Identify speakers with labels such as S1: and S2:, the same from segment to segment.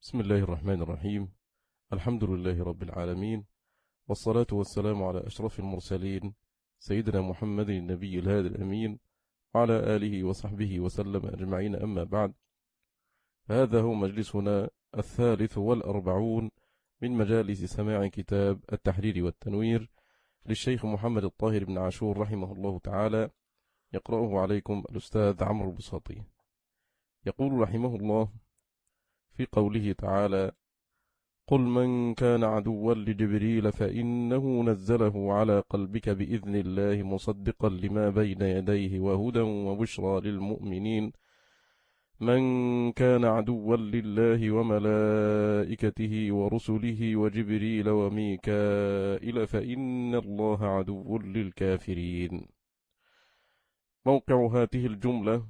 S1: بسم الله الرحمن الرحيم. الحمد لله رب العالمين، والصلاة والسلام على أشرف المرسلين سيدنا محمد النبي الهادي الأمين وعلى آله وصحبه وسلم أجمعين، أما بعد. هذا هو مجلسنا 43 من مجالس سماع كتاب التحرير والتنوير للشيخ محمد الطاهر بن عاشور رحمه الله تعالى، يقرأه عليكم الأستاذ عمرو البساطي. يقول رحمه الله في قوله تعالى: قل من كان عدوا لجبريل فإنه نزله على قلبك بإذن الله مصدقا لما بين يديه وهدى وبشرى للمؤمنين. من كان عدوا لله وملائكته ورسله وجبريل وميكائيل فإن الله عدو للكافرين. موقع هذه الجملة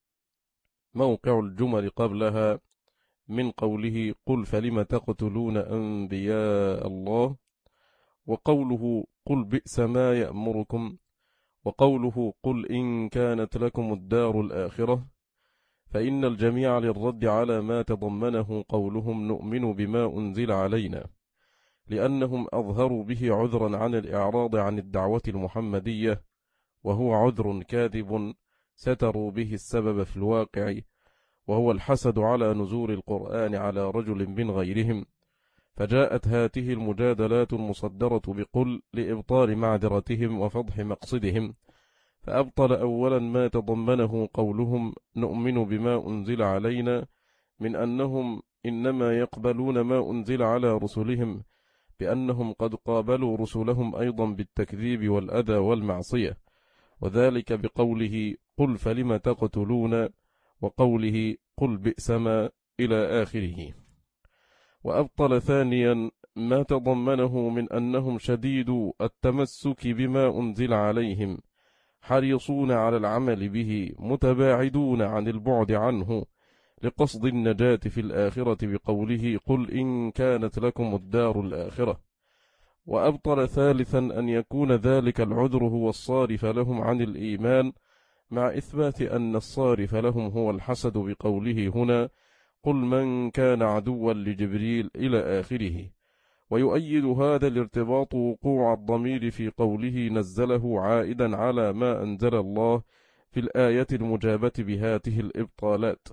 S1: موقع الجمل قبلها من قوله قل فلم تقتلون أنبياء الله، وقوله قل بئس ما يأمركم، وقوله قل إن كانت لكم الدار الآخرة، فإن الجميع للرد على ما تضمنه قولهم نؤمن بما أنزل علينا، لأنهم أظهروا به عذرا عن الإعراض عن الدعوة المحمدية، وهو عذر كاذب ستروا به السبب في الواقع، وهو الحسد على نزول القرآن على رجل من غيرهم. فجاءت هاته المجادلات المصدرة بقل لإبطال معذرتهم وفضح مقصدهم، فأبطل أولا ما تضمنه قولهم نؤمن بما أنزل علينا من أنهم إنما يقبلون ما أنزل على رسلهم، بأنهم قد قابلوا رسلهم أيضا بالتكذيب والأذى والمعصية، وذلك بقوله قل فلم تقتلون، وقوله قل بئس ما إلى آخره. وأبطل ثانيا ما تضمنه من أنهم شديد التمسك بما أنزل عليهم، حريصون على العمل به، متباعدون عن البعد عنه لقصد النجاة في الآخرة، بقوله قل إن كانت لكم الدار الآخرة. وأبطل ثالثا أن يكون ذلك العذر هو الصارف لهم عن الإيمان، مع إثبات أن الصارف لهم هو الحسد بقوله هنا قل من كان عدوا لجبريل إلى آخره. ويؤيد هذا الارتباط وقوع الضمير في قوله نزله عائدا على ما أنزل الله في الآية المجابة بهاته الإبطالات،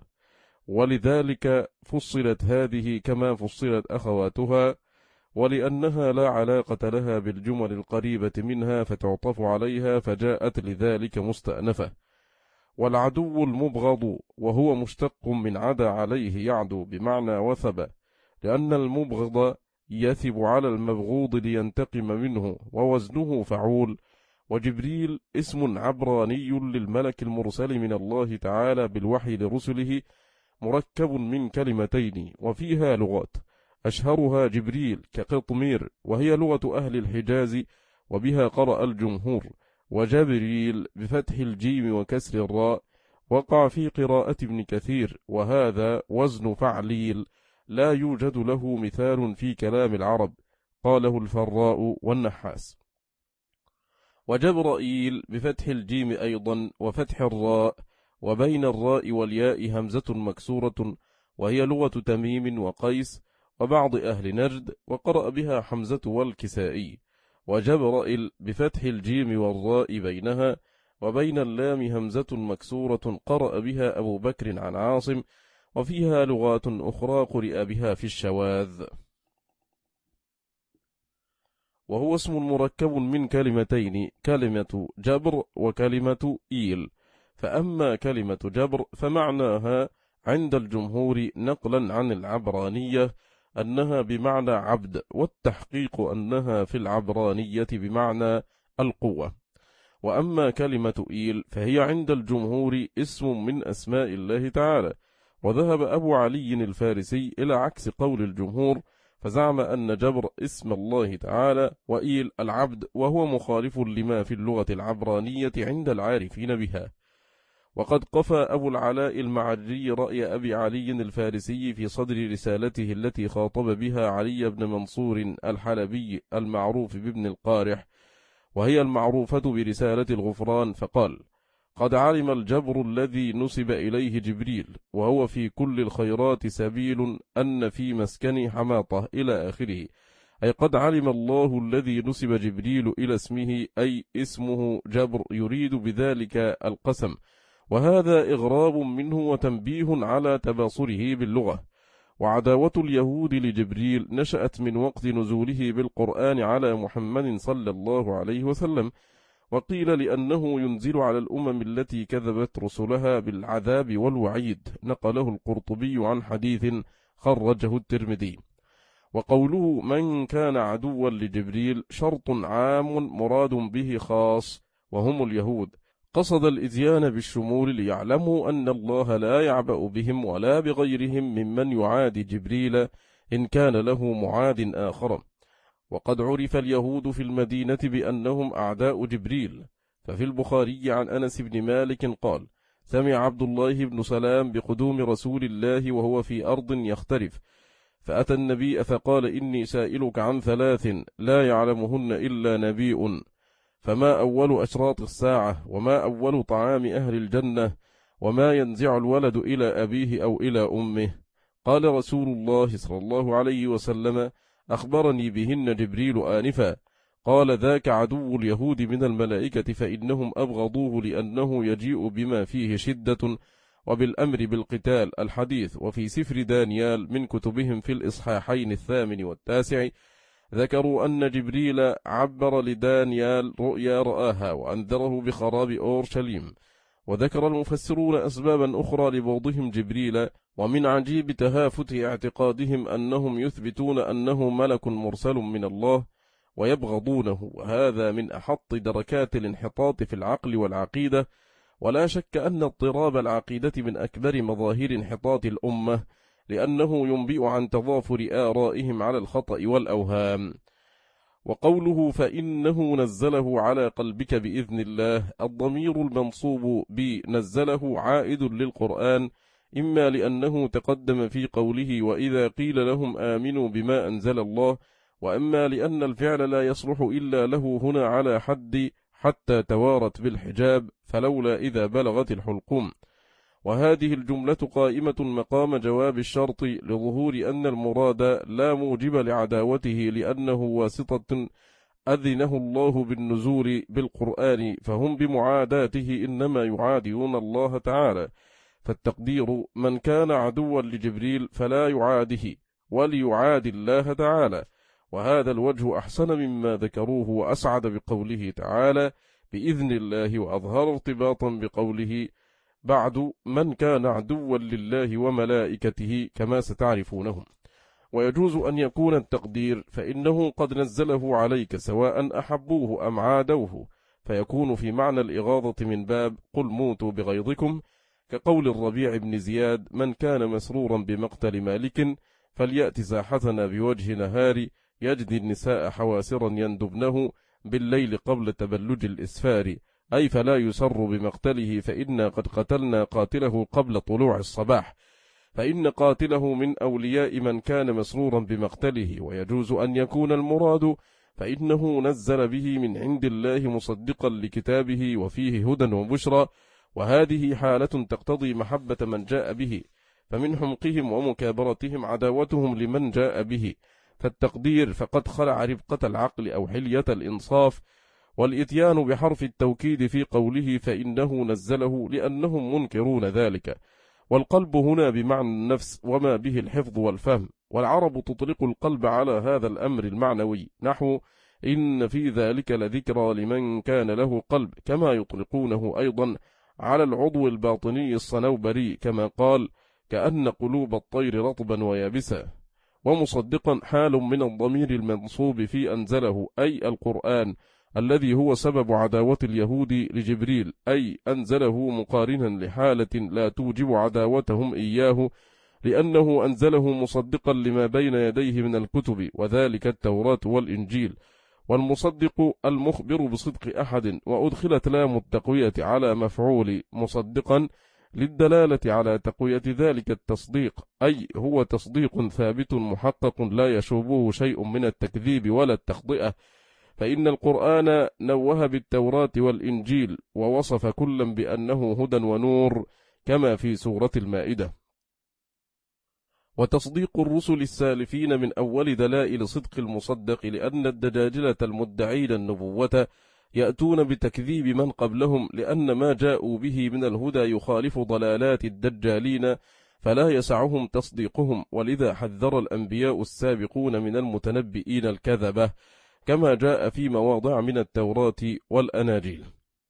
S1: ولذلك فصلت هذه كما فصلت أخواتها، ولأنها لا علاقة لها بالجمل القريبة منها فتعطف عليها، فجاءت لذلك مستأنفة. والعدو المبغض وهو مشتق من عدا عليه يعدو بمعنى وثب، لأن المبغض يثب على المبغوض لينتقم منه، ووزنه فعول. وجبريل اسم عبراني للملك المرسل من الله تعالى بالوحي لرسله، مركب من كلمتين وفيها لغات، أشهرها جبريل كقطمير وهي لغة أهل الحجاز، وبها قرأ الجمهور. وجبريل بفتح الجيم وكسر الراء وقع في قراءة ابن كثير، وهذا وزن فعليل لا يوجد له مثال في كلام العرب، قاله الفراء والنحاس. وجبرائيل بفتح الجيم أيضا وفتح الراء، وبين الراء والياء همزة مكسورة، وهي لغة تميم وقيس وبعض أهل نجد، وقرأ بها حمزة والكسائي. وجبرائيل بفتح الجيم والراء بينها، وبين اللام همزة مكسورة، قرأ بها أبو بكر عن عاصم، وفيها لغات أخرى قرئ بها في الشواذ. وهو اسم مركب من كلمتين، كلمة جبر وكلمة إيل. فأما كلمة جبر فمعناها عند الجمهور نقلا عن العبرانية أنها بمعنى عبد، والتحقيق أنها في العبرانية بمعنى القوة. وأما كلمة إيل فهي عند الجمهور اسم من أسماء الله تعالى. وذهب أبو علي الفارسي إلى عكس قول الجمهور، فزعم أن جبر اسم الله تعالى وإيل العبد، وهو مخالف لما في اللغة العبرانية عند العارفين بها. وقد قفى أبو العلاء المعري رأي أبي علي الفارسي في صدر رسالته التي خاطب بها علي بن منصور الحلبي المعروف بابن القارح، وهي المعروفة برسالة الغفران، فقال قد علم الجبر الذي نسب إليه جبريل وهو في كل الخيرات سبيل أن في مسكن حماطة إلى آخره، أي قد علم الله الذي نسب جبريل إلى اسمه، أي اسمه جبر، يريد بذلك القسم، وهذا إغراب منه وتنبيه على تباصره باللغة. وعداوة اليهود لجبريل نشأت من وقت نزوله بالقرآن على محمد صلى الله عليه وسلم، وقيل لأنه ينزل على الأمم التي كذبت رسلها بالعذاب والوعيد، نقله القرطبي عن حديث خرجه الترمذي. وقوله من كان عدوا لجبريل شرط عام مراد به خاص وهم اليهود، قصد الإتيان بالشمول ليعلموا أن الله لا يعبأ بهم ولا بغيرهم ممن يعادي جبريل إن كان له معاد آخر. وقد عرف اليهود في المدينة بأنهم أعداء جبريل، ففي البخاري عن أنس بن مالك قال: سمع عبد الله بن سلام بقدوم رسول الله وهو في أرض يختلف، فأتى النبي فقال: إني سائلك عن 3 لا يعلمهن إلا نبي، فما أول أشراط الساعة، وما أول طعام أهل الجنة، وما ينزع الولد إلى أبيه أو إلى أمه؟ قال رسول الله صلى الله عليه وسلم: أخبرني بهن جبريل آنفا. قال: ذاك عدو اليهود من الملائكة، فإنهم أبغضوه لأنه يجيء بما فيه شدة وبالأمر بالقتال. الحديث. وفي سفر دانيال من كتبهم في الإصحاحين 8 و9 ذكروا أن جبريل عبر لدانيال رؤيا رآها وأنذره بخراب أورشليم. وذكر المفسرون أسبابا أخرى لبغضهم جبريل، ومن عجيب تهافت اعتقادهم أنهم يثبتون أنه ملك مرسل من الله ويبغضونه، وهذا من أحط دركات الانحطاط في العقل والعقيدة. ولا شك أن اضطراب العقيدة من أكبر مظاهر انحطاط الأمة، لأنه ينبئ عن تضافر آرائهم على الخطأ والأوهام. وقوله فإنه نزله على قلبك بإذن الله، الضمير المنصوب بنزله عائد للقرآن، إما لأنه تقدم في قوله وإذا قيل لهم آمنوا بما أنزل الله، وإما لأن الفعل لا يصلح إلا له هنا على حد حتى توارت بالحجاب، فلولا إذا بلغت الحلقوم. وهذه الجملة قائمة مقام جواب الشرط لظهور أن المراد لا موجب لعداوته، لأنه واسطة أذنه الله بالنزول بالقرآن، فهم بمعاداته إنما يعادون الله تعالى. فالتقدير من كان عدوا لجبريل فلا يعاده وليعادي الله تعالى، وهذا الوجه أحسن مما ذكروه وأسعد بقوله تعالى بإذن الله، وأظهر ارتباطا بقوله بعد من كان عدوا لله وملائكته كما ستعرفونهم. ويجوز أن يكون التقدير فإنه قد نزله عليك سواء أحبوه أم عادوه، فيكون في معنى الإغاظة من باب قل موتوا بغيظكم، كقول الربيع بن زياد من كان مسرورا بمقتل مالك فليأت ساحتنا بوجه نهار، يجدي النساء حواسرا يندبنه بالليل قبل تبلج الإسفار، أي فلا يسر بمقتله، فإنا قد قتلنا قاتله قبل طلوع الصباح، فإن قاتله من أولياء من كان مسرورا بمقتله. ويجوز أن يكون المراد فإنه نزل به من عند الله مصدقا لكتابه وفيه هدى وبشرى، وهذه حالة تقتضي محبة من جاء به، فمن حمقهم ومكابرتهم عداوتهم لمن جاء به. فالتقدير فقد خلع رفقة العقل أو حلية الإنصاف، والإتيان بحرف التوكيد في قوله فإنه نزله لأنهم منكرون ذلك. والقلب هنا بمعنى النفس وما به الحفظ والفهم، والعرب تطلق القلب على هذا الأمر المعنوي، نحو إن في ذلك لذكرى لمن كان له قلب، كما يطلقونه أيضا على العضو الباطني الصنوبري، كما قال كأن قلوب الطير رطبا ويابسا. ومصدقا حال من الضمير المنصوب في أنزله، أي القرآن الذي هو سبب عداوة اليهود لجبريل، أي أنزله مقارنا لحالة لا توجب عداوتهم إياه، لأنه أنزله مصدقا لما بين يديه من الكتب، وذلك التوراة والإنجيل. والمصدق المخبر بصدق أحد، وأدخلت لام التقوية على مفعول مصدقا للدلالة على تقوية ذلك التصديق، أي هو تصديق ثابت محقق لا يشوبه شيء من التكذيب ولا التخطئة، فإن القرآن نوه بالتوراة والإنجيل ووصف كلا بأنه هدى ونور كما في سورة المائدة. وتصديق الرسل السالفين من أول دلائل صدق المصدق، لأن الدجاجلة المدعين النبوة يأتون بتكذيب من قبلهم، لأن ما جاءوا به من الهدى يخالف ضلالات الدجالين فلا يسعهم تصديقهم، ولذا حذر الأنبياء السابقون من المتنبئين الكذبة كما جاء في مواضع من التوراة والأناجيل.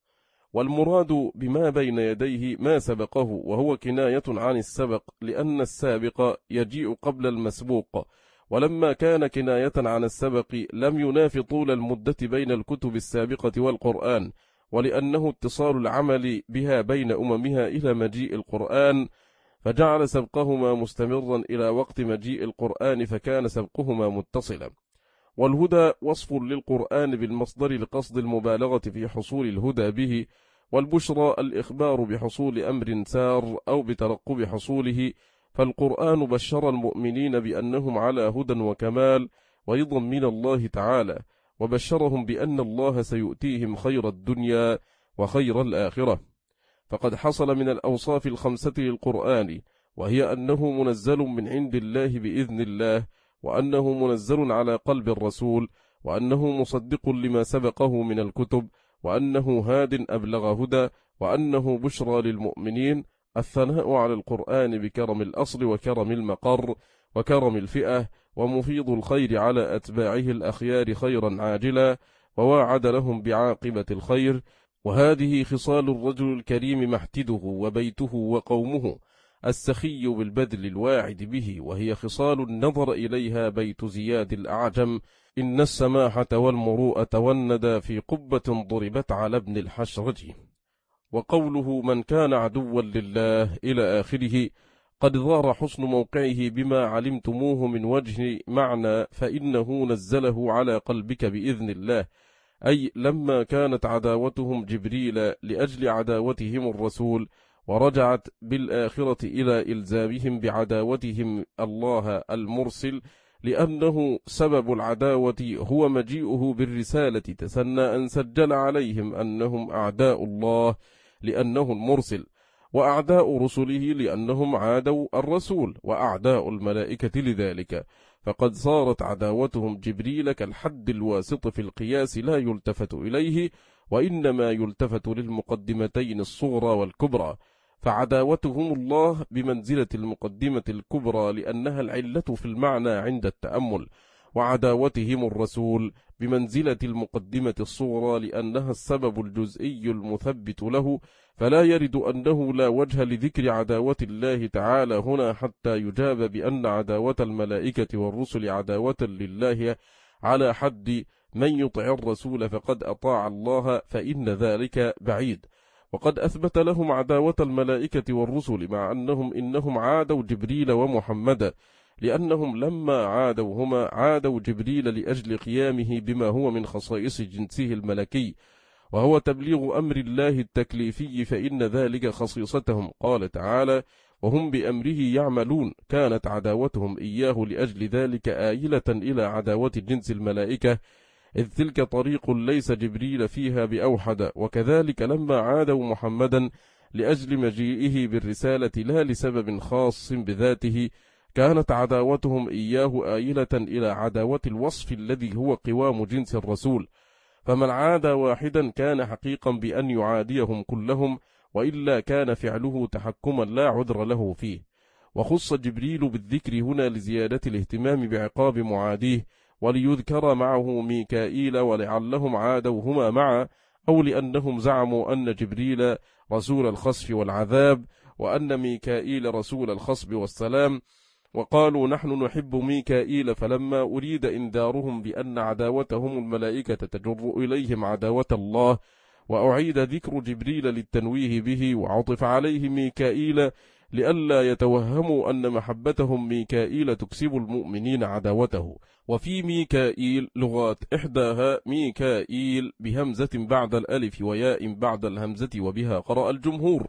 S1: والمراد بما بين يديه ما سبقه، وهو كناية عن السبق، لأن السابق يجيء قبل المسبوق، ولما كان كناية عن السبق لم يناف طول المدة بين الكتب السابقة والقرآن، ولأنه اتصال العمل بها بين أممها إلى مجيء القرآن، فجعل سبقهما مستمرا إلى وقت مجيء القرآن، فكان سبقهما متصلا. والهدى وصف للقرآن بالمصدر لقصد المبالغة في حصول الهدى به، والبشرى الإخبار بحصول أمر سار أو بترقب حصوله، فالقرآن بشر المؤمنين بأنهم على هدى وكمال ورضا من الله تعالى، وبشرهم بأن الله سيؤتيهم خير الدنيا وخير الآخرة. فقد حصل من الأوصاف الخمسة للقرآن، وهي أنه منزل من عند الله بإذن الله، وأنه منزل على قلب الرسول، وأنه مصدق لما سبقه من الكتب، وأنه هاد أبلغ هدى، وأنه بشرى للمؤمنين. الثناء على القرآن بكرم الأصل وكرم المقر وكرم الفئة، ومفيض الخير على أتباعه الأخيار خيرا عاجلا، وواعد لهم بعاقبة الخير. وهذه خصال الرجل الكريم محتده وبيته وقومه، السخي بالبذل الواعد به، وهي خصال النظر إليها بيت زياد الأعجم: إن السماحة والمروءة والندى في قبة ضربت على ابن الحشرج. وقوله من كان عدوا لله إلى آخره قد ظهر حسن موقعه بما علمتموه من وجه معنى، فإنه نزله على قلبك بإذن الله، أي لما كانت عداوتهم جبريل لأجل عداوتهم الرسول، ورجعت بالآخرة إلى إلزامهم بعداوتهم الله المرسل، لأنه سبب العداوة هو مجيئه بالرسالة، تسنى أن سجل عليهم أنهم أعداء الله لأنه المرسل، وأعداء رسله لأنهم عادوا الرسول، وأعداء الملائكة لذلك، فقد صارت عداوتهم جبريل كالحد الواسط في القياس لا يلتفت إليه، وإنما يلتفت للمقدمتين الصغرى والكبرى، فعداوتهم الله بمنزلة المقدمة الكبرى لأنها العلة في المعنى عند التأمل، وعداوتهم الرسول بمنزلة المقدمة الصغرى لأنها السبب الجزئي المثبت له، فلا يرد أنه لا وجه لذكر عداوة الله تعالى هنا حتى يجاب بأن عداوة الملائكة والرسل عداوة لله على حد من يطع الرسول فقد أطاع الله، فإن ذلك بعيد. وقد أثبت لهم عداوة الملائكة والرسل، مع إنهم عادوا جبريل ومحمدا، لأنهم لما عادوهما عادوا جبريل لأجل قيامه بما هو من خصائص جنسه الملكي، وهو تبليغ أمر الله التكليفي، فإن ذلك خصيصتهم. قال تعالى: وهم بأمره يعملون، كانت عداوتهم إياه لأجل ذلك آيلة إلى عداوة جنس الملائكة، إذ تلك طريق ليس جبريل فيها بأوحد. وكذلك لما عادوا محمدا لأجل مجيئه بالرسالة لا لسبب خاص بذاته، كانت عداوتهم إياه آيلة إلى عداوة الوصف الذي هو قوام جنس الرسول، فمن عاد واحدا كان حقيقا بأن يعاديهم كلهم، وإلا كان فعله تحكما لا عذر له فيه. وخص جبريل بالذكر هنا لزيادة الاهتمام بعقاب معاديه، وليذكر معه ميكائيل، ولعلهم عادوهما معا، أو لأنهم زعموا أن جبريل رسول الخسف والعذاب، وأن ميكائيل رسول الخصب والسلام، وقالوا نحن نحب ميكائيل، فلما أريد إنذارهم بأن عداوتهم الملائكة تجر إليهم عداوة الله، وأعيد ذكر جبريل للتنويه به، وعطف عليه ميكائيل لئلا يتوهموا أن محبتهم ميكائيل تكسب المؤمنين عداوته. وفي ميكائيل لغات، إحداها ميكائيل بهمزة بعد الألف وياء بعد الهمزة وبها قرأ الجمهور،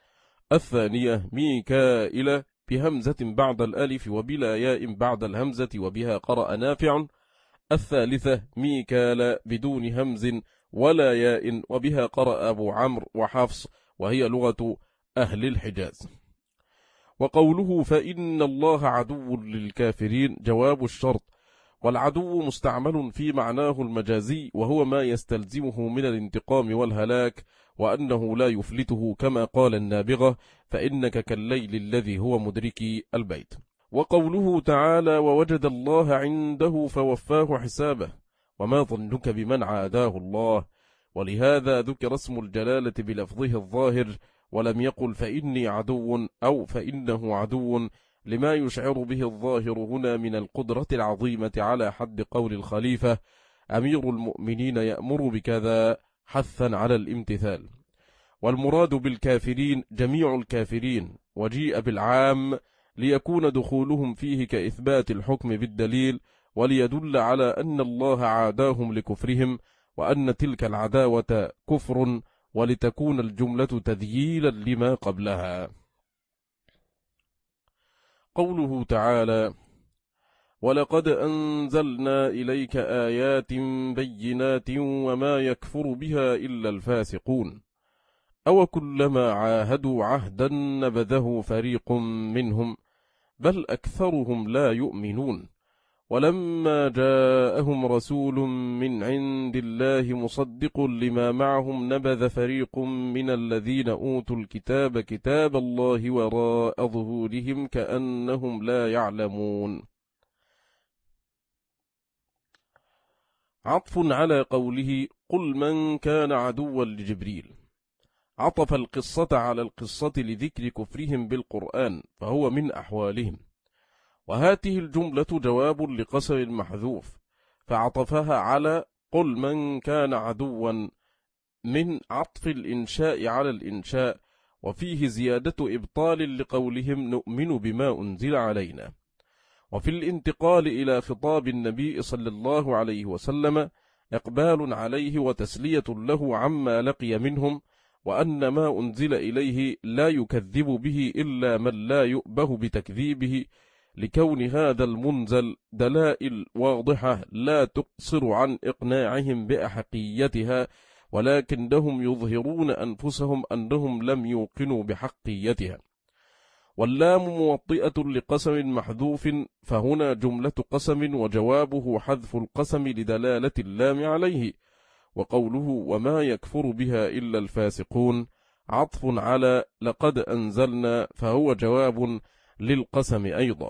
S1: الثانية ميكائيل بهمزة بعد الألف وبلا ياء بعد الهمزة وبها قرأ نافع، الثالثة ميكال بدون همز ولا ياء، وبها قرأ أبو عمرو وحفص، وهي لغة أهل الحجاز. وقوله فإن الله عدو للكافرين جواب الشرط، والعدو مستعمل في معناه المجازي، وهو ما يستلزمه من الانتقام والهلاك، وأنه لا يفلته، كما قال النابغة فإنك كالليل الذي هو مدركي البيت. وقوله تعالى ووجد الله عنده فوفاه حسابه، وما ظنك بمن عاداه الله، ولهذا ذكر اسم الجلالة بلفظه الظاهر، ولم يقل فإني عدو أو فإنه عدو، لما يشعر به الظاهر هنا من القدرة العظيمة على حد قول الخليفة أمير المؤمنين يأمر بكذا حثا على الامتثال. والمراد بالكافرين جميع الكافرين، وجيء بالعام ليكون دخولهم فيه كإثبات الحكم بالدليل، وليدل على أن الله عاداهم لكفرهم، وأن تلك العداوة كفر، ولتكون الجملة تذييلا لما قبلها. قوله تعالى ولقد أنزلنا إليك آيات بينات وما يكفر بها إلا الفاسقون، أو كلما عاهدوا عهدا نبذه فريق منهم بل أكثرهم لا يؤمنون، ولما جاءهم رسول من عند الله مصدق لما معهم نبذ فريق من الذين أوتوا الكتاب كتاب الله وراء ظهورهم كأنهم لا يعلمون. عطف على قوله قل من كان عدوا لجبريل، عطف القصة على القصة لذكر كفرهم بالقرآن، فهو من أحوالهم. وهاته الجملة جواب لقسم محذوف، فعطفها على قل من كان عدوا من عطف الإنشاء على الإنشاء، وفيه زيادة إبطال لقولهم نؤمن بما أنزل علينا. وفي الانتقال إلى خطاب النبي صلى الله عليه وسلم إقبال عليه وتسلية له عما لقي منهم، وأن ما أنزل إليه لا يكذب به إلا من لا يؤبه بتكذيبه، لكون هذا المنزل دلائل واضحة لا تقصر عن إقناعهم بأحقيتها، ولكنهم يظهرون أنفسهم أنهم لم يوقنوا بحقيتها. واللام موطئة لقسم محذوف، فهنا جملة قسم وجوابه حذف القسم لدلالة اللام عليه. وقوله وما يكفر بها إلا الفاسقون عطف على لقد أنزلنا، فهو جواب للقسم أيضا.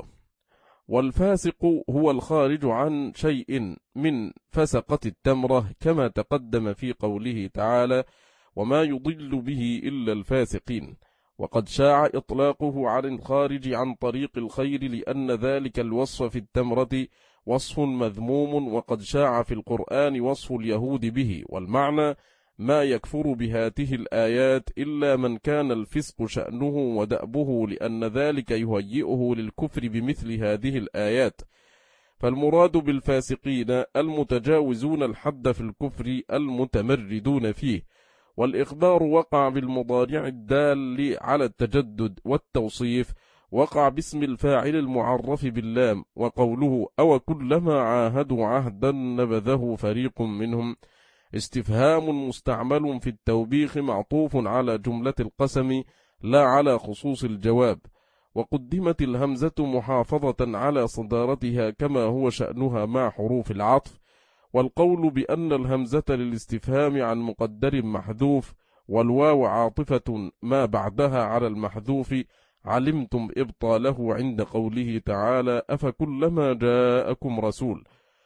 S1: والفاسق هو الخارج عن شيء من فسقة التمرة، كما تقدم في قوله تعالى وما يضل به إلا الفاسقين. وقد شاع إطلاقه على الخارج عن طريق الخير، لأن ذلك الوصف في التمرة وصف مذموم، وقد شاع في القرآن وصف اليهود به، والمعنى ما يكفر بهاته الآيات إلا من كان الفسق شأنه ودأبه، لأن ذلك يهيئه للكفر بمثل هذه الآيات. فالمراد بالفاسقين المتجاوزون الحد في الكفر المتمردون فيه. والإخبار وقع بالمضارع الدال على التجدد، والتوصيف وقع باسم الفاعل المعرف باللام. وقوله أو كلما عاهدوا عهدا نبذه فريق منهم استفهام مستعمل في التوبيخ معطوف على جملة القسم لا على خصوص الجواب، وقدمت الهمزة محافظة على صدارتها كما هو شأنها مع حروف العطف. والقول بأن الهمزة للاستفهام عن مقدر محذوف، والواو عاطفة ما بعدها على المحذوف، علمتم إبطاله عند قوله تعالى أفكلما جاءكم رسول.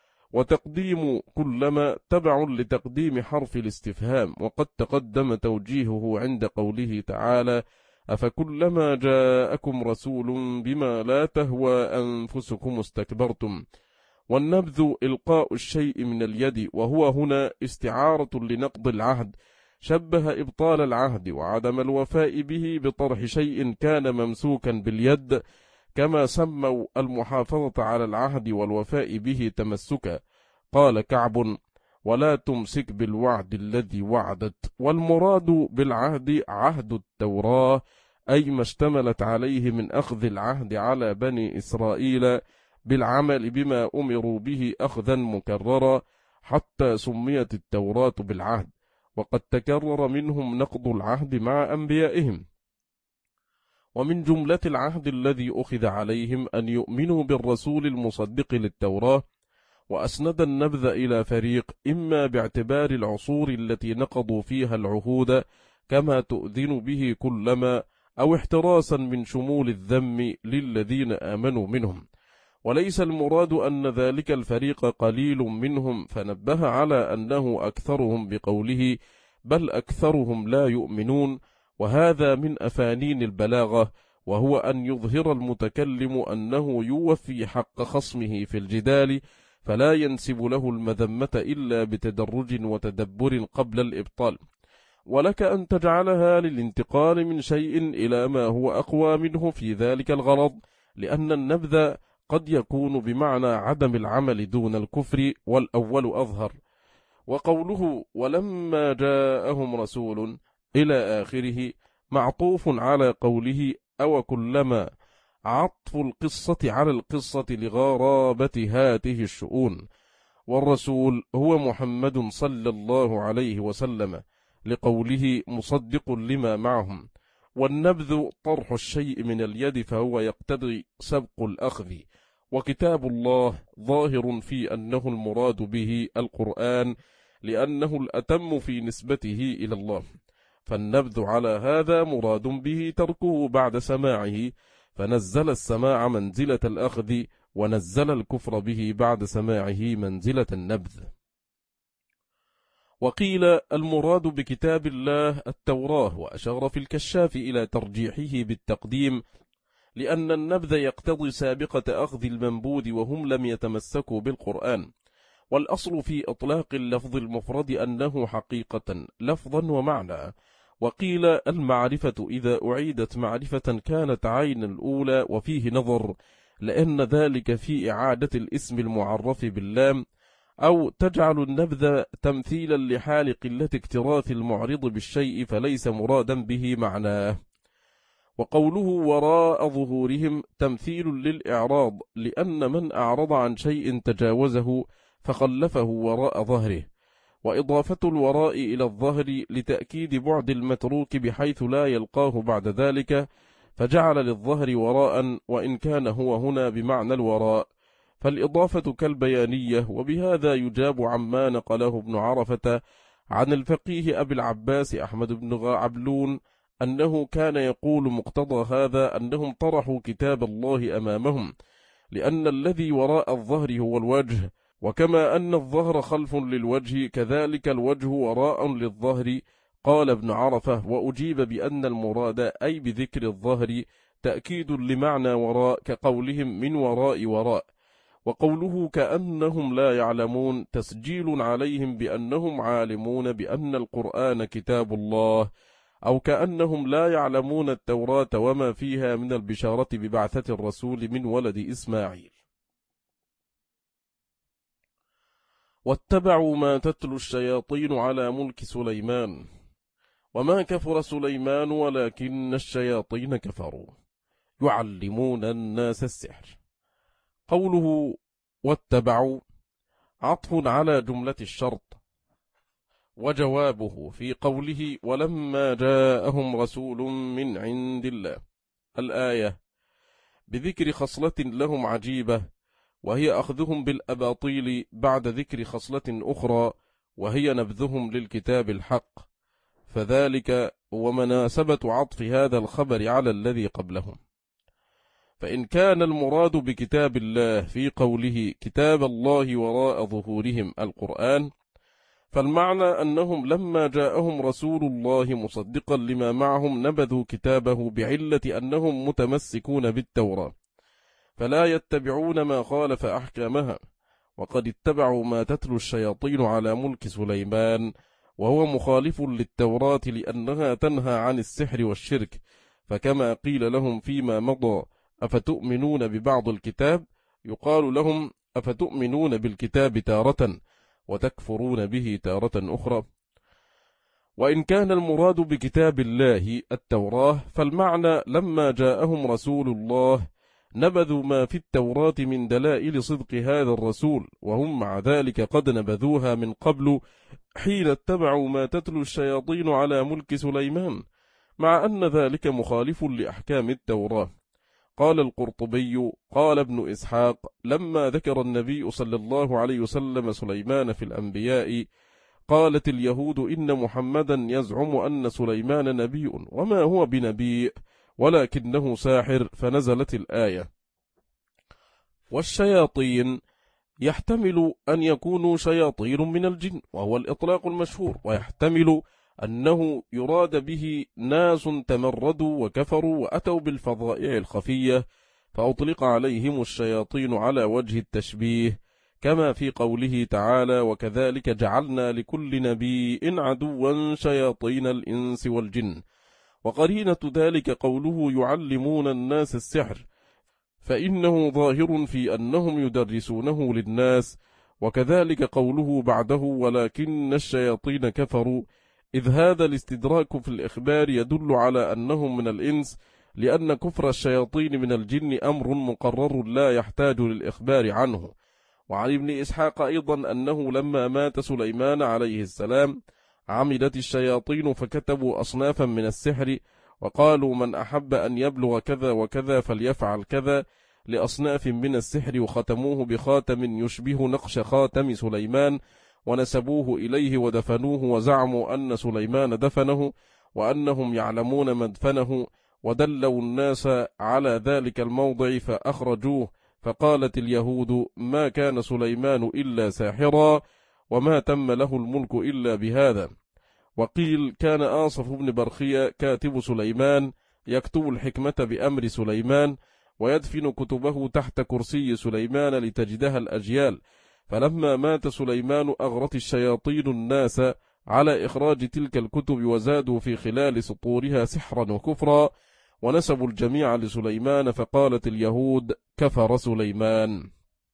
S1: وتقديم كلما تبع لتقديم حرف الاستفهام، وقد تقدم توجيهه عند قوله تعالى أفكلما جاءكم رسول بما لا تهوى أنفسكم استكبرتم. والنبذ إلقاء الشيء من اليد، وهو هنا استعارة لنقض العهد، شبه إبطال العهد وعدم الوفاء به بطرح شيء كان ممسوكا باليد، كما سموا المحافظة على العهد والوفاء به تمسكا. قال كعب ولا تمسك بالوعد الذي وعدت. والمراد بالعهد عهد التوراة، أي ما اشتملت عليه من أخذ العهد على بني إسرائيل بالعمل بما أمروا به أخذا مكررا حتى سميت التوراة بالعهد، وقد تكرر منهم نقض العهد مع أنبيائهم. ومن جملة العهد الذي أخذ عليهم أن يؤمنوا بالرسول المصدق للتوراة، وأسند النبذ إلى فريق إما باعتبار العصور التي نقضوا فيها العهود كما تؤذن به كلما، أو احتراسا من شمول الذم للذين آمنوا منهم، وليس المراد أن ذلك الفريق قليل منهم، فنبه على أنه أكثرهم بقوله بل أكثرهم لا يؤمنون، وهذا من أفانين البلاغة، وهو أن يظهر المتكلم أنه يوفي حق خصمه في الجدال، فلا ينسب له المذمة إلا بتدرج وتدبر قبل الإبطال، ولك أن تجعلها للانتقال من شيء إلى ما هو أقوى منه في ذلك الغرض، لأن النبذ قد يكون بمعنى عدم العمل دون الكفر، والأول أظهر. وقوله ولما جاءهم رسول إلى آخره معطوف على قوله أو كلما، عطف القصة على القصة لغرابة هاته الشؤون، والرسول هو محمد صلى الله عليه وسلم لقوله مصدق لما معهم، والنبذ طرح الشيء من اليد فهو يقتضي سبق الأخذ، وكتاب الله ظاهر في أنه المراد به القرآن لأنه الأتم في نسبته إلى الله، فالنبذ على هذا مراد به تركه بعد سماعه، فنزل السماع منزلة الأخذ، ونزل الكفر به بعد سماعه منزلة النبذ. وقيل المراد بكتاب الله التوراة، وأشار في الكشاف إلى ترجيحه بالتقديم، لأن النبذ يقتضي سابقة أخذ المنبوذ وهم لم يتمسكوا بالقرآن، والأصل في إطلاق اللفظ المفرد أنه حقيقة لفظا ومعنى. وقيل المعرفة إذا أعيدت معرفة كانت عين الأولى، وفيه نظر، لأن ذلك في إعادة الاسم المعرف باللام، أو تجعل النبذ تمثيلا لحال قلة اكتراث المعرض بالشيء فليس مرادا به معناه. وقوله وراء ظهورهم تمثيل للإعراض، لأن من أعرض عن شيء تجاوزه فخلفه وراء ظهره، وإضافة الوراء إلى الظهر لتأكيد بعد المتروك بحيث لا يلقاه بعد ذلك، فجعل للظهر وراء وإن كان هو هنا بمعنى الوراء، فالإضافة كالبيانية. وبهذا يجاب عما نقله ابن عرفة عن الفقيه أبي العباس أحمد بن عبلون أنه كان يقول مقتضى هذا أنهم طرحوا كتاب الله أمامهم، لأن الذي وراء الظهر هو الوجه، وكما أن الظهر خلف للوجه كذلك الوجه وراء للظهر. قال ابن عرفة وأجيب بأن المراد أي بذكر الظهر تأكيد لمعنى وراء، كقولهم من وراء وراء. وقوله كأنهم لا يعلمون تسجيل عليهم بأنهم عالمون بأن القرآن كتاب الله، أو كأنهم لا يعلمون التوراة وما فيها من البشارة ببعثة الرسول من ولد إسماعيل. واتبعوا ما تتلو الشياطين على ملك سليمان وما كفر سليمان ولكن الشياطين كفروا يعلمون الناس السحر. قوله واتبعوا عطف على جملة الشرط، وجوابه في قوله ولما جاءهم رسول من عند الله الآية بذكر خصلة لهم عجيبة، وهي أخذهم بالأباطيل بعد ذكر خصلة أخرى وهي نبذهم للكتاب الحق، فذلك ومناسبة عطف هذا الخبر على الذي قبلهم. فإن كان المراد بكتاب الله في قوله كتاب الله وراء ظهورهم القرآن، فالمعنى أنهم لما جاءهم رسول الله مصدقا لما معهم نبذوا كتابه بعلة أنهم متمسكون بالتوراة، فلا يتبعون ما خالف أحكامها، وقد اتبعوا ما تتلو الشياطين على ملك سليمان، وهو مخالف للتوراة لأنها تنهى عن السحر والشرك، فكما قيل لهم فيما مضى أفتؤمنون ببعض الكتاب، يقال لهم أفتؤمنون بالكتاب تارة وتكفرون به تارة أخرى. وإن كان المراد بكتاب الله التوراة، فالمعنى لما جاءهم رسول الله نبذوا ما في التوراة من دلائل صدق هذا الرسول، وهم مع ذلك قد نبذوها من قبل حين اتبعوا ما تتلو الشياطين على ملك سليمان، مع أن ذلك مخالف لأحكام التوراة. قال القرطبي: قال ابن إسحاق: لما ذكر النبي صلى الله عليه وسلم سليمان في الأنبياء، قالت اليهود: إن محمدا يزعم أن سليمان نبي وما هو بنبي ولكنه ساحر، فنزلت الآية. والشياطين يحتمل أن يكونوا شياطين من الجن، وهو الإطلاق المشهور، ويحتمل أنه يراد به ناس تمردوا وكفروا وأتوا بالفظائع الخفية فأطلق عليهم الشياطين على وجه التشبيه، كما في قوله تعالى: وكذلك جعلنا لكل نبي عدوا شياطين الإنس والجن. وقرينة ذلك قوله: يعلمون الناس السحر، فإنه ظاهر في أنهم يدرسونه للناس. وكذلك قوله بعده: ولكن الشياطين كفروا، إذ هذا الاستدراك في الإخبار يدل على أنهم من الإنس، لأن كفر الشياطين من الجن أمر مقرر لا يحتاج للإخبار عنه. وعن ابن إسحاق أيضا أنه لما مات سليمان عليه السلام عمدت الشياطين فكتبوا أصنافا من السحر، وقالوا: من أحب أن يبلغ كذا وكذا فليفعل كذا، لأصناف من السحر، وختموه بخاتم يشبه نقش خاتم سليمان، ونسبوه إليه ودفنوه، وزعموا أن سليمان دفنه وأنهم يعلمون مدفنه، ودلوا الناس على ذلك الموضع فأخرجوه. فقالت اليهود: ما كان سليمان إلا ساحرا، وما تم له الملك إلا بهذا. وقيل: كان آصف بن برخية كاتب سليمان يكتب الحكمة بأمر سليمان، ويدفن كتبه تحت كرسي سليمان لتجدها الأجيال. فلما مات سليمان أغرت الشياطين الناس على إخراج تلك الكتب، وزادوا في خلال سطورها سحرا وكفرا، ونسبوا الجميع لسليمان، فقالت اليهود: كفر سليمان.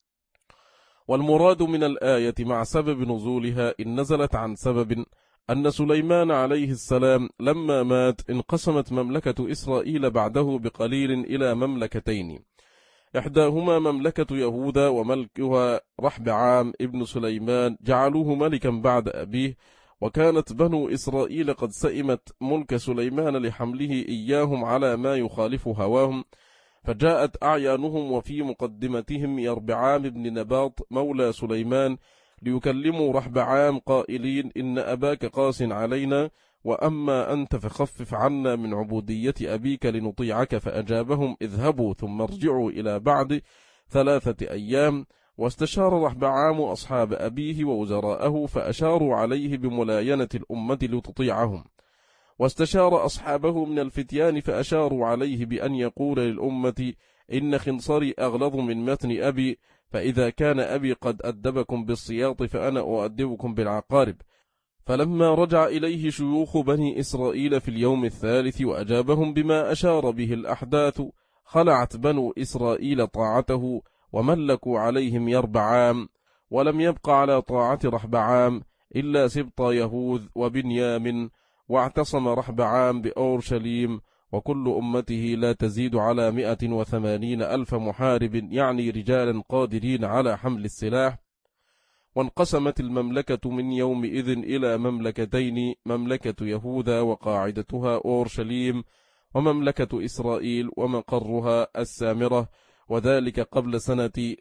S1: والمراد من الآية مع سبب نزولها إن نزلت عن سبب أن سليمان عليه السلام لما مات انقسمت مملكة إسرائيل بعده بقليل إلى مملكتين، إحداهما مملكة يهوذا وملكها رحبعام ابن سليمان، جعلوه ملكا بعد أبيه، وكانت بنو إسرائيل قد سئمت ملك سليمان لحمله إياهم على ما يخالف هواهم، فجاءت أعيانهم وفي مقدمتهم يربعام بن نباط مولى سليمان ليكلموا رحبعام قائلين: إن أباك قاس علينا، وأما أنت فخفف عنا من عبودية أبيك لنطيعك. فأجابهم: اذهبوا ثم ارجعوا إلى بعد 3 أيام. واستشار رحبعام أصحاب أبيه ووزراءه فأشاروا عليه بملاينة الأمة لتطيعهم، واستشار أصحابه من الفتيان فأشاروا عليه بأن يقول للأمة: إن خنصري أغلظ من متن أبي، فإذا كان أبي قد أدبكم بالسياط فأنا أؤدبكم بالعقارب. فلما رجع إليه شيوخ بني إسرائيل في اليوم الثالث وأجابهم بما أشار به الأحداث، خلعت بنو إسرائيل طاعته وملكوا عليهم يربعام، ولم يبق على طاعة رحبعام إلا سبط يهوذ وبنيامن، واعتصم رحبعام بأورشليم، وكل أمته لا تزيد على 180,000 محارب، يعني رجالا قادرين على حمل السلاح. وانقسمت المملكة من يومئذ إلى مملكتين: مملكة يهوذا وقاعدتها أورشليم، ومملكة إسرائيل ومقرها السامرة، وذلك قبل سنة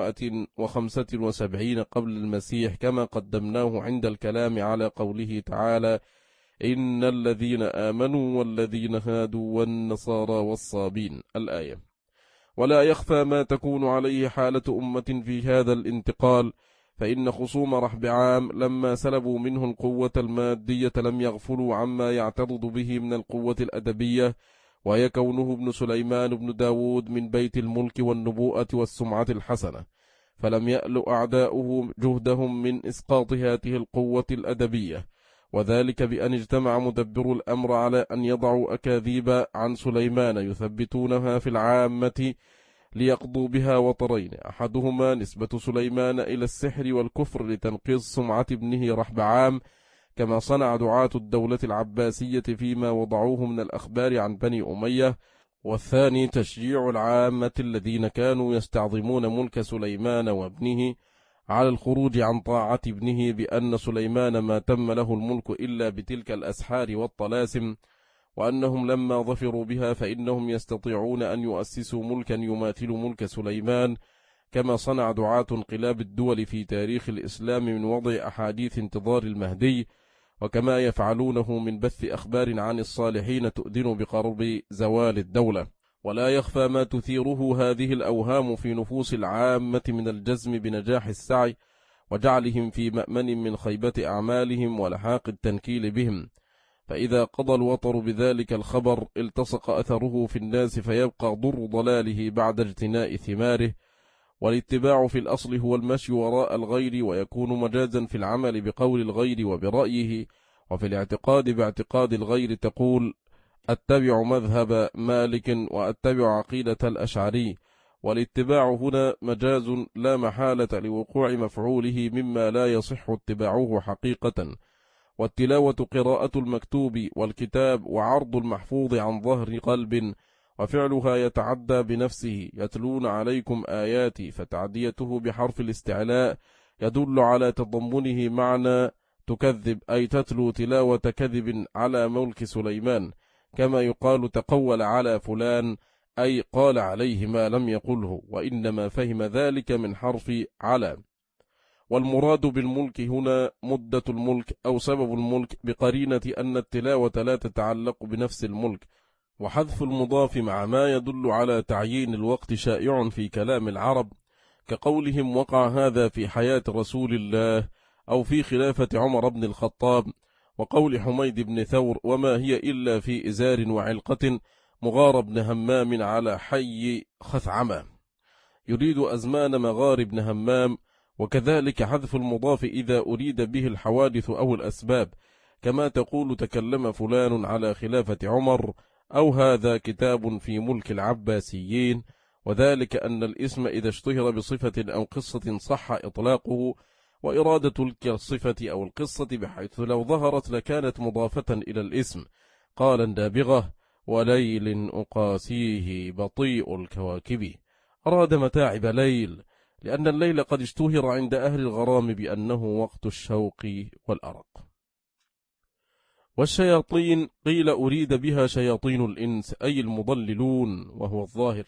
S1: 975 قبل المسيح، كما قدمناه عند الكلام على قوله تعالى: إن الذين آمنوا والذين هادوا والنصارى والصابين، الآية. ولا يخفى ما تكون عليه حالة أمة في هذا الانتقال، فإن خصوم رحبعام لما سلبوا منه القوة المادية لم يغفلوا عما يعتضد به من القوة الأدبية، وهي كونه ابن سليمان بن داود من بيت الملك والنبوءة والسمعة الحسنة، فلم يأل أعداؤه جهدهم من إسقاط هذه القوة الأدبية، وذلك بأن اجتمع مدبر الأمر على أن يضعوا أكاذيب عن سليمان يثبتونها في العامة ليقضوا بها وطرين: أحدهما نسبة سليمان إلى السحر والكفر لتنقيص سمعة ابنه رحبعام، كما صنع دعاة الدولة العباسية فيما وضعوه من الأخبار عن بني أمية، والثاني تشجيع العامة الذين كانوا يستعظمون ملك سليمان وابنه على الخروج عن طاعة ابنه بأن سليمان ما تم له الملك إلا بتلك الأسحار والطلاسم، وأنهم لما ظفروا بها فإنهم يستطيعون أن يؤسسوا ملكا يماثل ملك سليمان، كما صنع دعاة انقلاب الدول في تاريخ الإسلام من وضع أحاديث انتظار المهدي، وكما يفعلونه من بث أخبار عن الصالحين تؤذن بقرب زوال الدولة. ولا يخفى ما تثيره هذه الأوهام في نفوس العامة من الجزم بنجاح السعي وجعلهم في مأمن من خيبة أعمالهم ولحاق التنكيل بهم، فإذا قضى الوطر بذلك الخبر التصق أثره في الناس فيبقى ضر ضلاله بعد اجتناء ثماره. والاتباع في الأصل هو المشي وراء الغير، ويكون مجازا في العمل بقول الغير وبرأيه، وفي الاعتقاد باعتقاد الغير تقول أتبع مذهب مالك وأتبع عقيدة الأشعري. والاتباع هنا مجاز لا محالة لوقوع مفعوله مما لا يصح اتباعه حقيقة. والتلاوة قراءة المكتوب والكتاب وعرض المحفوظ عن ظهر قلب، وفعلها يتعدى بنفسه يتلون عليكم آياتي، فتعديته بحرف الاستعلاء يدل على تضمنه معنى تكذب، أي تتلو تلاوة كذب على ملك سليمان، كما يقال تقول على فلان، أي قال عليه ما لم يقله، وإنما فهم ذلك من حرف على. والمراد بالملك هنا مدة الملك أو سبب الملك، بقرينة أن التلاوة لا تتعلق بنفس الملك. وحذف المضاف مع ما يدل على تعيين الوقت شائع في كلام العرب، كقولهم وقع هذا في حياة رسول الله أو في خلافة عمر بن الخطاب، وقول حميد بن ثور وما هي إلا في إزار وعلقة مغار بن همام على حي خثعمة، يريد أزمان مغار بن همام. وكذلك حذف المضاف إذا أريد به الحوادث أو الأسباب، كما تقول تكلم فلان على خلافة عمر، أو هذا كتاب في ملك العباسيين، وذلك أن الاسم إذا اشتهر بصفة أو قصة صح إطلاقه، وإرادة تلك الصفة أو القصة بحيث لو ظهرت لكانت مضافة إلى الاسم. قال النابغة وليل أقاسيه بطيء الكواكب، أراد متاعب ليل، لأن الليل قد اشتهر عند أهل الغرام بأنه وقت الشوق والأرق. والشياطين قيل أريد بها شياطين الإنس أي المضللون وهو الظاهر،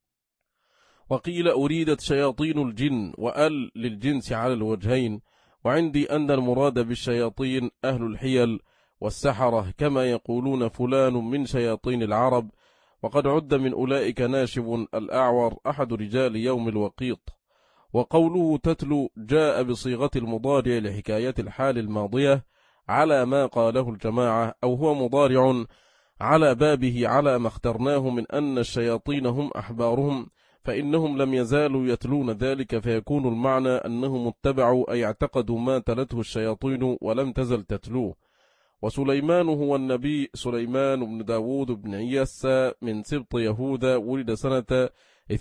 S1: وقيل أريدت شياطين الجن وأل للجنس على الوجهين. وعندي أن المراد بالشياطين أهل الحيل والسحرة، كما يقولون فلان من شياطين العرب، وقد عد من أولئك ناشب الأعور أحد رجال يوم الوقيط. وقوله تتلو جاء بصيغة المضارع لحكاية الحال الماضية على ما قاله الجماعة، أو هو مضارع على بابه على ما اخترناه من أن الشياطين هم أحبارهم، فإنهم لم يزالوا يتلون ذلك، فيكون المعنى أنهم اتبعوا أي اعتقدوا ما تلته الشياطين ولم تزل تتلوه. وسليمان هو النبي سليمان بن داود بن عيسى من سبط يهوذا، ولد سنة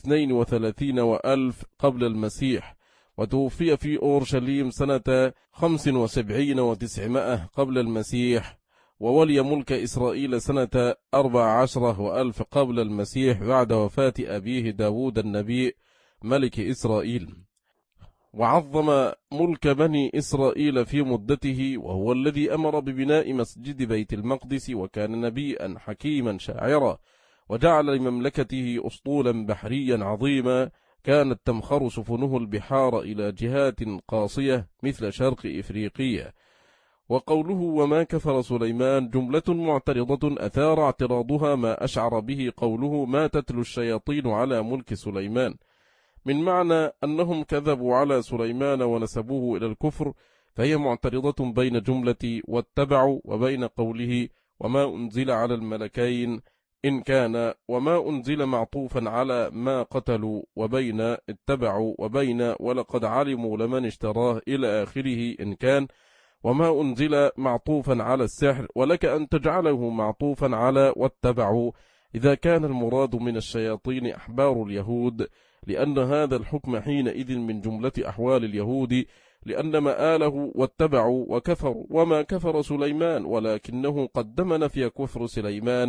S1: 32 وألف قبل المسيح، وتوفي في أورشليم سنة 75 و900 قبل المسيح، وولي ملك إسرائيل سنة 14 وألف قبل المسيح بعد وفاة أبيه داود النبي ملك إسرائيل. وعظم ملك بني إسرائيل في مدته، وهو الذي أمر ببناء مسجد بيت المقدس، وكان نبيا حكيما شاعرا، وجعل لمملكته أسطولا بحريا عظيما كانت تمخر سفنه البحار إلى جهات قاصية مثل شرق إفريقيا. وقوله وما كفر سليمان جملة معترضة أثار اعتراضها ما أشعر به قوله ما تتلو الشياطين على ملك سليمان، من معنى أنهم كذبوا على سليمان ونسبوه إلى الكفر، فهي معترضة بين جملة واتبعوا وبين قوله وما أنزل على الملكين إن كان، وما أنزل معطوفا على ما قتلوا، وبين اتبعوا وبين ولقد علموا لمن اشتراه إلى آخره إن كان، وما أنزل معطوفا على السحر، ولك أن تجعله معطوفا على واتبعوا إذا كان المراد من الشياطين أحبار اليهود، لأن هذا الحكم حينئذ من جملة أحوال اليهود، لأن مآله واتبعوا وكفروا. وما كفر سليمان ولكنه قدم نفي كفر سليمان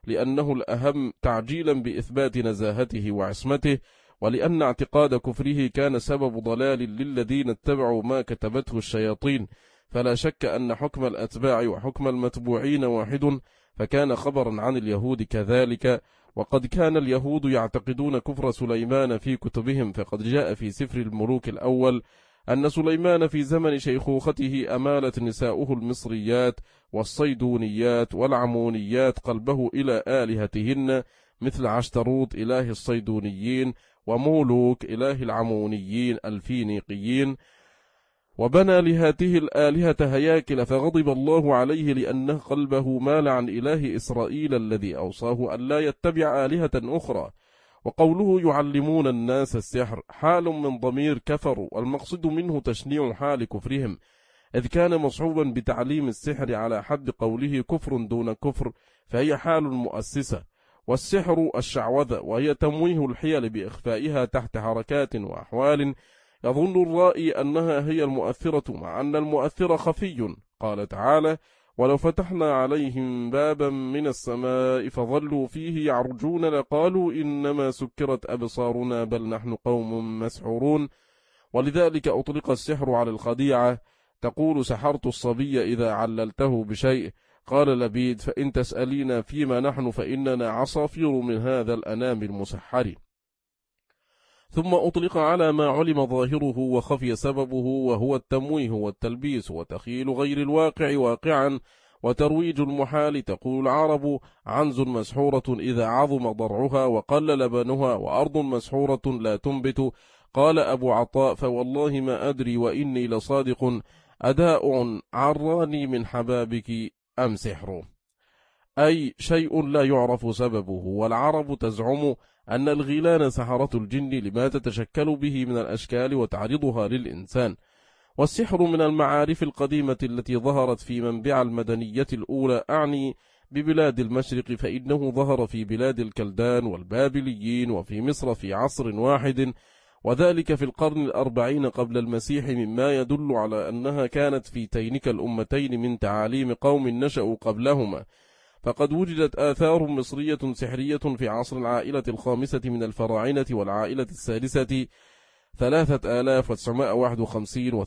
S1: لأنه الأهم تعجيلا بإثبات نزاهته وعصمته، ولأن اعتقاد كفره كان سبب ضلال للذين اتبعوا ما كتبته الشياطين، فلا شك أن حكم الأتباع وحكم المتبوعين واحد، فكان خبرا عن اليهود كذلك. وقد كان اليهود يعتقدون كفر سليمان في كتبهم، فقد جاء في سفر الملوك الأول أن سليمان في زمن شيخوخته أمالت نساؤه المصريات والصيدونيات والعمونيات قلبه إلى آلهتهن، مثل عشتروت إله الصيدونيين، ومولوك إله العمونيين الفينيقيين، وبنى لهاته الآلهة هياكل، فغضب الله عليه لأن قلبه مال عن إله إسرائيل الذي أوصاه أن لا يتبع آلهة أخرى. وقوله يعلمون الناس السحر حال من ضمير كفروا، والمقصد منه تشنيع حال كفرهم، إذ كان مصحوبا بتعليم السحر على حد قوله كفر دون كفر، فهي حال مؤسسة. والسحر الشعوذة، وهي تمويه الحيل بإخفائها تحت حركات وأحوال يظن الرائي أنها هي المؤثرة، مع أن المؤثر خفي. قال تعالى: ولو فتحنا عليهم بابا من السماء فظلوا فيه يعرجون لقالوا إنما سكرت أبصارنا بل نحن قوم مسحورون. ولذلك أطلق السحر على الخديعة، تقول سحرت الصبي إذا عللته بشيء. قال لبيد: فإن تسألين فيما نحن فإننا عصافير من هذا الأنام المسحر. ثم أطلق على ما علم ظاهره وخفي سببه، وهو التمويه والتلبيس وتخيل غير الواقع واقعا وترويج المحال. تقول العرب: عنز مسحورة إذا عظم ضرعها وقل لبنها، وأرض مسحورة لا تنبت. قال أبو عطاء: فوالله ما أدري وإني لصادق، أداء عراني من حبابك أم سحر، أي شيء لا يعرف سببه. والعرب تزعم أن الغيلان سحرة الجن لما تتشكل به من الأشكال وتعرضها للإنسان. والسحر من المعارف القديمة التي ظهرت في منبع المدنية الأولى، أعني ببلاد المشرق، فإنه ظهر في بلاد الكلدان والبابليين وفي مصر في عصر واحد، وذلك في القرن 40 قبل المسيح، مما يدل على أنها كانت في تينك الأمتين من تعاليم قوم نشأوا قبلهما. فقد وجدت آثار مصرية سحرية في عصر العائلة الخامسة من الفراعنة والعائلة السادسة 3951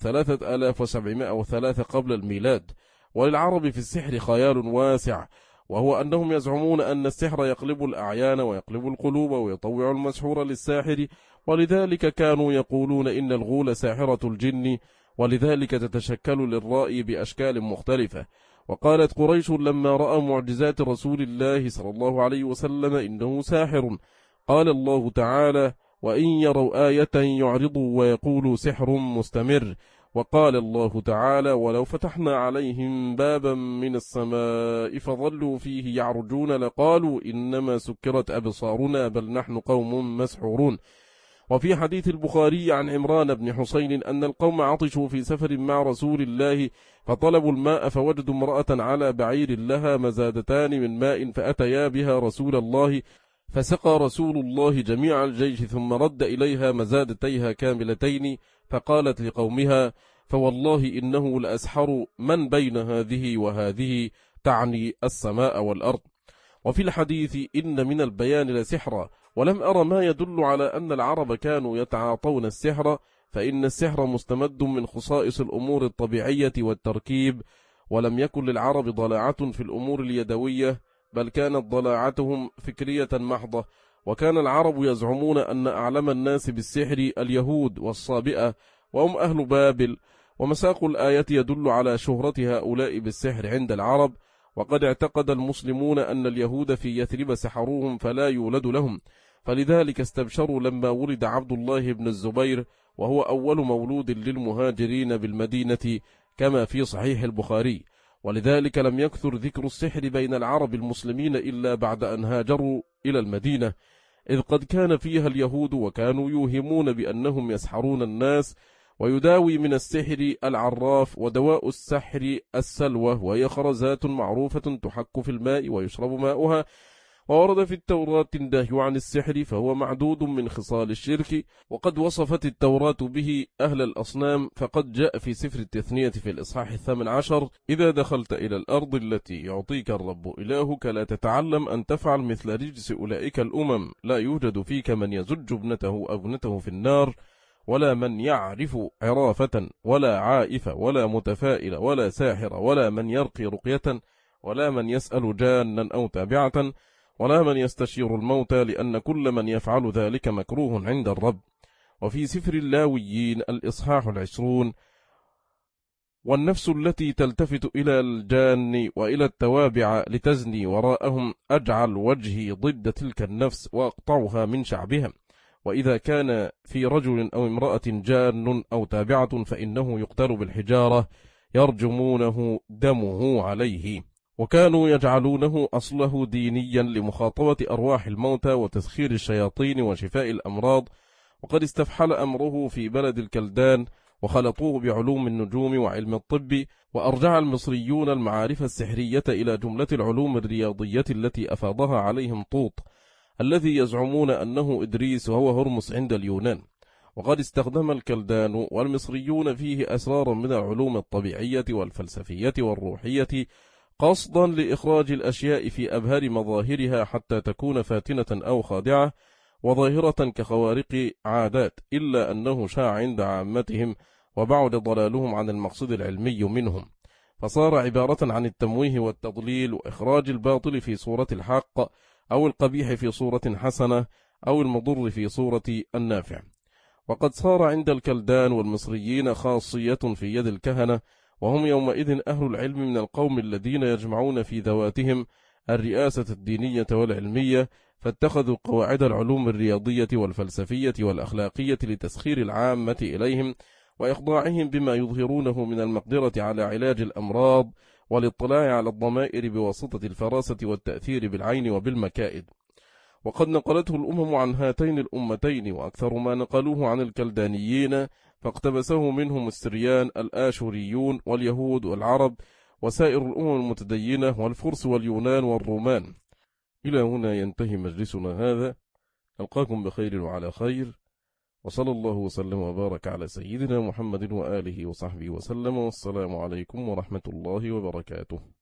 S1: و3703 قبل الميلاد. وللعرب في السحر خيال واسع، وهو أنهم يزعمون أن السحر يقلب الأعيان ويقلب القلوب ويطوع المسحور للساحر، ولذلك كانوا يقولون إن الغول ساحرة الجن، ولذلك تتشكل للرأي بأشكال مختلفة. وقالت قريش لما رأى معجزات رسول الله صلى الله عليه وسلم إنه ساحر، قال الله تعالى: وإن يروا آية يعرضوا ويقولوا سحر مستمر. وقال الله تعالى: ولو فتحنا عليهم بابا من السماء فظلوا فيه يعرجون لقالوا إنما سكرت أبصارنا بل نحن قوم مسحورون. وفي حديث البخاري عن عمران بن حسين أن القوم عطشوا في سفر مع رسول الله، فطلبوا الماء فوجدوا امرأة على بعير لها مزادتان من ماء، فأتيا بها رسول الله، فسقى رسول الله جميع الجيش ثم رد إليها مزادتيها كاملتين، فقالت لقومها: فوالله إنه لأسحر من بين هذه وهذه، تعني السماء والأرض. وفي الحديث: إن من البيان لسحرا. ولم أرى ما يدل على أن العرب كانوا يتعاطون السحر، فإن السحر مستمد من خصائص الأمور الطبيعية والتركيب، ولم يكن للعرب ضلاعة في الأمور اليدوية، بل كانت ضلاعتهم فكرية محضة. وكان العرب يزعمون أن أعلم الناس بالسحر اليهود والصابئة، وهم أهل بابل. ومساق الآية يدل على شهرة هؤلاء بالسحر عند العرب. وقد اعتقد المسلمون أن اليهود في يثرب سحروهم فلا يولد لهم، فلذلك استبشروا لما ولد عبد الله بن الزبير، وهو أول مولود للمهاجرين بالمدينة، كما في صحيح البخاري. ولذلك لم يكثر ذكر السحر بين العرب المسلمين إلا بعد أن هاجروا إلى المدينة، إذ قد كان فيها اليهود وكانوا يوهمون بأنهم يسحرون الناس. ويداوي من السحر العراف، ودواء السحر السلوى، وهي خرزات معروفة تحك في الماء ويشرب ماؤها، وورد في التوراة النهي عن السحر فهو معدود من خصال الشرك، وقد وصفت التوراة به أهل الأصنام، فقد جاء في سفر التثنية في الإصحاح 18: إذا دخلت إلى الأرض التي يعطيك الرب إلهك لا تتعلم أن تفعل مثل رجس أولئك الأمم، لا يوجد فيك من يزج ابنته أو ابنته في النار، ولا من يعرف عرافة، ولا عائف، ولا متفائل، ولا ساحر، ولا من يرقي رقية، ولا من يسأل جانا أو تابعة، ولا من يستشير الموتى، لأن كل من يفعل ذلك مكروه عند الرب. وفي سفر اللاويين الإصحاح 20: والنفس التي تلتفت إلى الجان وإلى التوابع لتزني وراءهم أجعل وجهي ضد تلك النفس وأقطعها من شعبها. وإذا كان في رجل أو امرأة جان أو تابعة فإنه يقتل بالحجارة يرجمونه دمه عليه. وكانوا يجعلونه أصله دينيا لمخاطبة أرواح الموتى وتسخير الشياطين وشفاء الأمراض، وقد استفحل أمره في بلد الكلدان، وخلطوه بعلوم النجوم وعلم الطب، وأرجع المصريون المعارف السحرية إلى جملة العلوم الرياضية التي أفاضها عليهم طوط الذي يزعمون أنه إدريس وهو هرمس عند اليونان. وقد استخدم الكلدان والمصريون فيه أسرارا من العلوم الطبيعية والفلسفية والروحية، قصدا لإخراج الأشياء في أبهر مظاهرها حتى تكون فاتنة أو خادعة وظاهرة كخوارق عادات، إلا أنه شاع عند عامتهم وبعد ضلالهم عن المقصد العلمي منهم، فصار عبارة عن التمويه والتضليل وإخراج الباطل في صورة الحق، أو القبيح في صورة حسنة، أو المضر في صورة النافع. وقد صار عند الكلدان والمصريين خاصية في يد الكهنة، وهم يومئذ أهل العلم من القوم الذين يجمعون في ذواتهم الرئاسة الدينية والعلمية، فاتخذوا قواعد العلوم الرياضية والفلسفية والأخلاقية لتسخير العامة إليهم وإخضاعهم بما يظهرونه من المقدرة على علاج الأمراض والاطلاع على الضمائر بواسطة الفراسة والتأثير بالعين وبالمكائد. وقد نقلته الأمم عن هاتين الأمتين، وأكثر ما نقلوه عن الكلدانيين فاقتبسه منهم السريان الآشوريون واليهود والعرب وسائر الأمم المتدينة والفرس واليونان والرومان. إلى هنا ينتهي مجلسنا هذا، ألقاكم بخير وعلى خير، وصلى الله وسلم وبارك على سيدنا محمد وآله وصحبه وسلم، والسلام عليكم ورحمة الله وبركاته.